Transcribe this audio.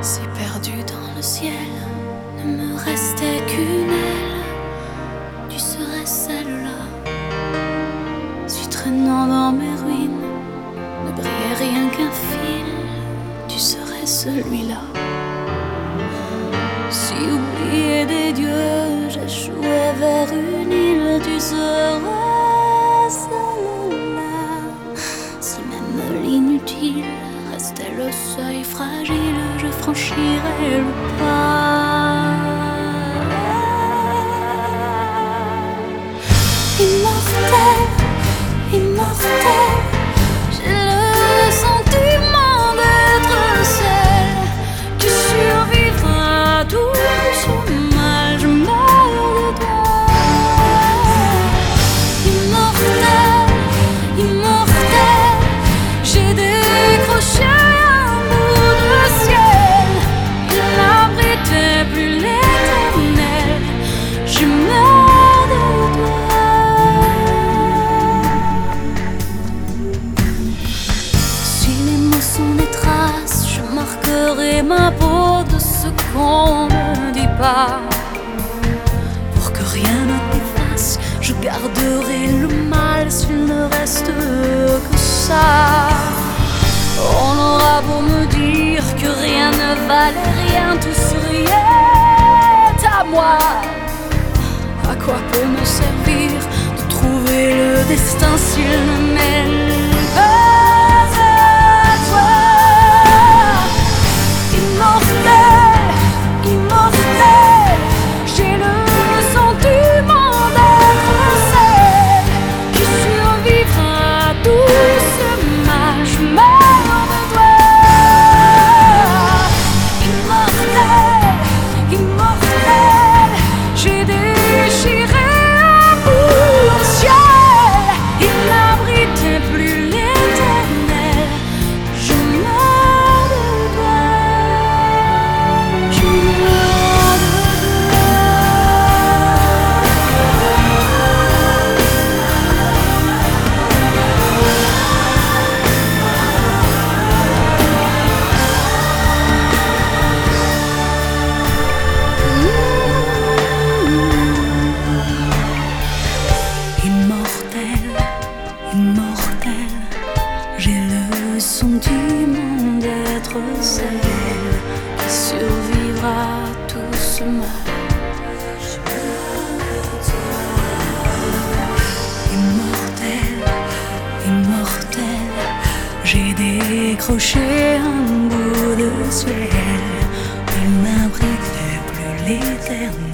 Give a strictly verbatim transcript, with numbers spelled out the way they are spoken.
Si perdu dans le ciel ne me restait qu'une aile, tu serais celle-là. Si traînant dans mes ruines ne brillait rien qu'un fil, tu serais celui-là. Si oublié des dieux j'échouais vers une île, tu serais celle-là. Si même l'inutile restait le seuil fragile, je franchirais le pas. Immortel, immortel, j'ai le sentiment d'être celle qui survivra à tout ce mal. Je meurs de toi. Immortel, immortel, j'ai décroché un bout de ciel. Il n'abritait plus l'éternel. Je meurs de toi. Si les mots sont des traces, je marquerai ma peau de ce qu'on ne dit pas. Pour que rien ne t'efface, je garderai le mal s'il ne reste que ça. On aura beau me dire que rien ne valait rien, tout serait à moi. À quoi peut me servir de trouver le destin s'il ne mène pas à toi? Immortel, immortel, j'ai le sentiment d'être celle qui survivra à tout ce mal. Je meurs de toi. Immortel, immortel, j'ai déchiré un bout de ciel. Il n'abritait plus l'éternel. Je meurs de toi. Je meurs de toi. Immortel, immortel, j'ai le sentiment d'être celle qui survivra à tout ce mal. Immortel, immortel, j'ai décroché un bout de ciel. Il n'abritait plus l'éternel.